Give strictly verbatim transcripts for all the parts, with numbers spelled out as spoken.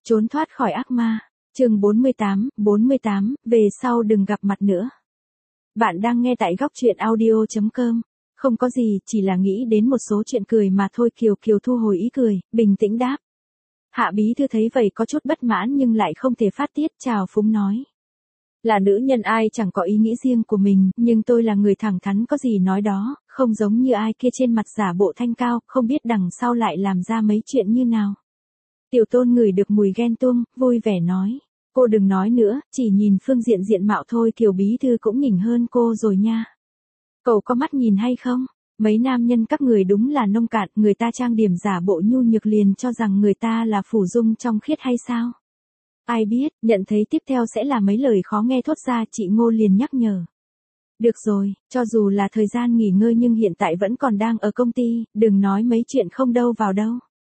Trốn thoát khỏi ác ma. Chương bốn mươi tám, bốn mươi tám, về sau đừng gặp mặt nữa. Bạn đang nghe tại góc truyện audio chấm com. Không có gì, chỉ là nghĩ đến một số chuyện cười mà thôi. Kiều Kiều thu hồi ý cười, bình tĩnh đáp. Hạ bí thư thấy vậy có chút bất mãn nhưng lại không thể phát tiết, chào phúng nói. Là nữ nhân ai chẳng có ý nghĩ riêng của mình, nhưng tôi là người thẳng thắn có gì nói đó, không giống như ai kia trên mặt giả bộ thanh cao, không biết đằng sau lại làm ra mấy chuyện như nào. Tiểu Tôn ngửi được mùi ghen tuông, vui vẻ nói. Cô đừng nói nữa, chỉ nhìn phương diện diện mạo thôi Kiều bí thư cũng nhỉnh hơn cô rồi nha. Cậu có mắt nhìn hay không? Mấy nam nhân các người đúng là nông cạn, người ta trang điểm giả bộ nhu nhược liền cho rằng người ta là phủ dung trong khiết hay sao? Ai biết, nhận thấy tiếp theo sẽ là mấy lời khó nghe thốt ra, chị Ngô liền nhắc nhở. Được rồi, cho dù là thời gian nghỉ ngơi nhưng hiện tại vẫn còn đang ở công ty, đừng nói mấy chuyện không đâu vào đâu.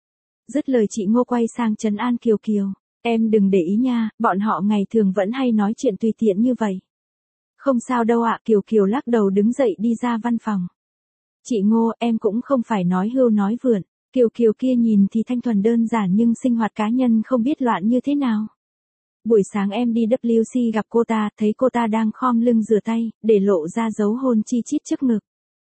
Dứt lời chị Ngô quay sang trấn an Kiều Kiều. Em đừng để ý nha, bọn họ ngày thường vẫn hay nói chuyện tùy tiện như vậy. Không sao đâu ạ, Kiều Kiều lắc đầu đứng dậy đi ra văn phòng. Chị Ngô, em cũng không phải nói hưu nói vượn. Kiều Kiều kia nhìn thì thanh thuần đơn giản nhưng sinh hoạt cá nhân không biết loạn như thế nào. Buổi sáng em đi vê kép xê gặp cô ta, thấy cô ta đang khom lưng rửa tay, để lộ ra dấu hôn chi chít trước ngực.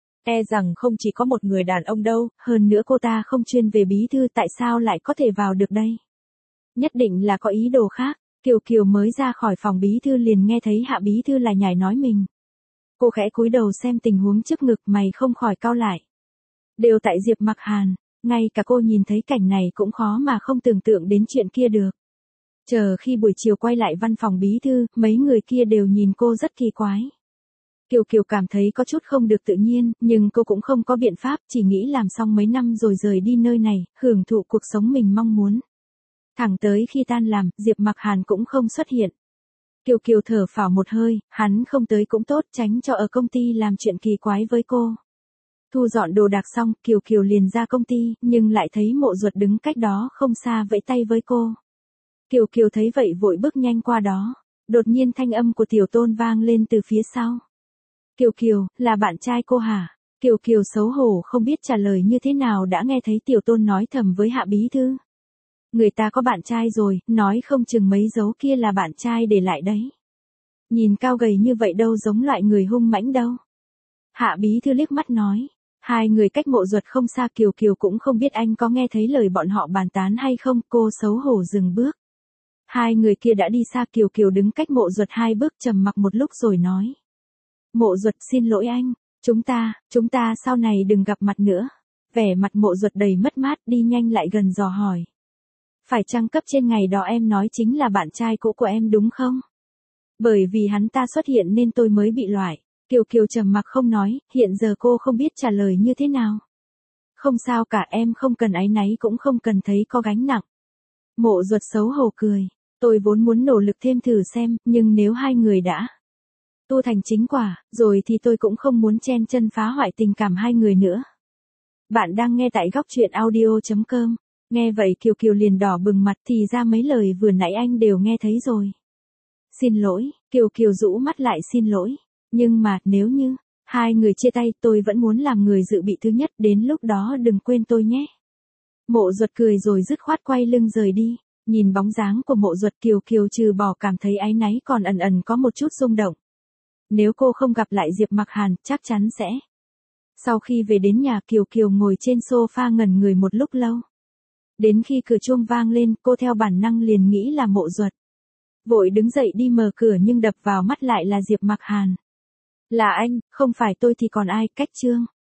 E rằng không chỉ có một người đàn ông đâu, hơn nữa cô ta không chuyên về bí thư, tại sao lại có thể vào được đây? Nhất định là có ý đồ khác. Kiều Kiều mới ra khỏi phòng bí thư liền nghe thấy Hạ bí thư là nhảy nói mình. Cô khẽ cúi đầu xem tình huống trước ngực, mày không khỏi cau lại. Đều tại Diệp Mặc Hàn, ngay cả cô nhìn thấy cảnh này cũng khó mà không tưởng tượng đến chuyện kia được. Chờ khi buổi chiều quay lại văn phòng bí thư, mấy người kia đều nhìn cô rất kỳ quái. Kiều Kiều cảm thấy có chút không được tự nhiên, nhưng cô cũng không có biện pháp, chỉ nghĩ làm xong mấy năm rồi rời đi nơi này, hưởng thụ cuộc sống mình mong muốn. Thẳng tới khi tan làm, Diệp Mặc Hàn cũng không xuất hiện. Kiều Kiều thở phào một hơi, hắn không tới cũng tốt, tránh cho ở công ty làm chuyện kỳ quái với cô. Thu dọn đồ đạc xong, Kiều Kiều liền ra công ty, nhưng lại thấy Mộ Duật đứng cách đó không xa vẫy tay với cô. Kiều Kiều thấy vậy vội bước nhanh qua đó. Đột nhiên thanh âm của Tiểu Tôn vang lên từ phía sau. Kiều Kiều, là bạn trai cô hả? Kiều Kiều xấu hổ không biết trả lời như thế nào đã nghe thấy Tiểu Tôn nói thầm với Hạ bí thư. Người ta có bạn trai rồi, nói không chừng mấy dấu kia là bạn trai để lại đấy. Nhìn cao gầy như vậy đâu giống loại người hung mãnh đâu. Hạ bí thư liếc mắt nói. Hai người cách Mộ Duật không xa, Kiều Kiều cũng không biết anh có nghe thấy lời bọn họ bàn tán hay không, cô xấu hổ dừng bước. Hai người kia đã đi xa, Kiều Kiều đứng cách Mộ Duật hai bước trầm mặc một lúc rồi nói. Mộ Duật xin lỗi anh, chúng ta, chúng ta sau này đừng gặp mặt nữa. Vẻ mặt Mộ Duật đầy mất mát, đi nhanh lại gần dò hỏi. Phải chăng cấp trên ngày đó em nói chính là bạn trai cũ của em đúng không? Bởi vì hắn ta xuất hiện nên tôi mới bị loại. Kiều Kiều trầm mặc không nói, hiện giờ cô không biết trả lời như thế nào. Không sao cả, em không cần áy náy cũng không cần thấy có gánh nặng. Mộ Duật xấu hổ cười. Tôi vốn muốn nỗ lực thêm thử xem, nhưng nếu hai người đã tu thành chính quả, rồi thì tôi cũng không muốn chen chân phá hoại tình cảm hai người nữa. Bạn đang nghe tại góc truyện audio chấm com. Nghe vậy Kiều Kiều liền đỏ bừng mặt, thì ra mấy lời vừa nãy anh đều nghe thấy rồi. Xin lỗi, Kiều Kiều rũ mắt lại xin lỗi. Nhưng mà, nếu như hai người chia tay, tôi vẫn muốn làm người dự bị thứ nhất, đến lúc đó đừng quên tôi nhé. Mộ Duật cười rồi dứt khoát quay lưng rời đi. Nhìn bóng dáng của Mộ Duật, Kiều Kiều trừ bỏ cảm thấy áy náy còn ẩn ẩn có một chút rung động. Nếu cô không gặp lại Diệp Mặc Hàn, chắc chắn sẽ. Sau khi về đến nhà, Kiều Kiều ngồi trên sofa ngẩn người một lúc lâu. Đến khi cửa chuông vang lên, cô theo bản năng liền nghĩ là Mộ Duật. Vội đứng dậy đi mở cửa nhưng đập vào mắt lại là Diệp Mặc Hàn. Là anh, không phải tôi thì còn ai, cách chương.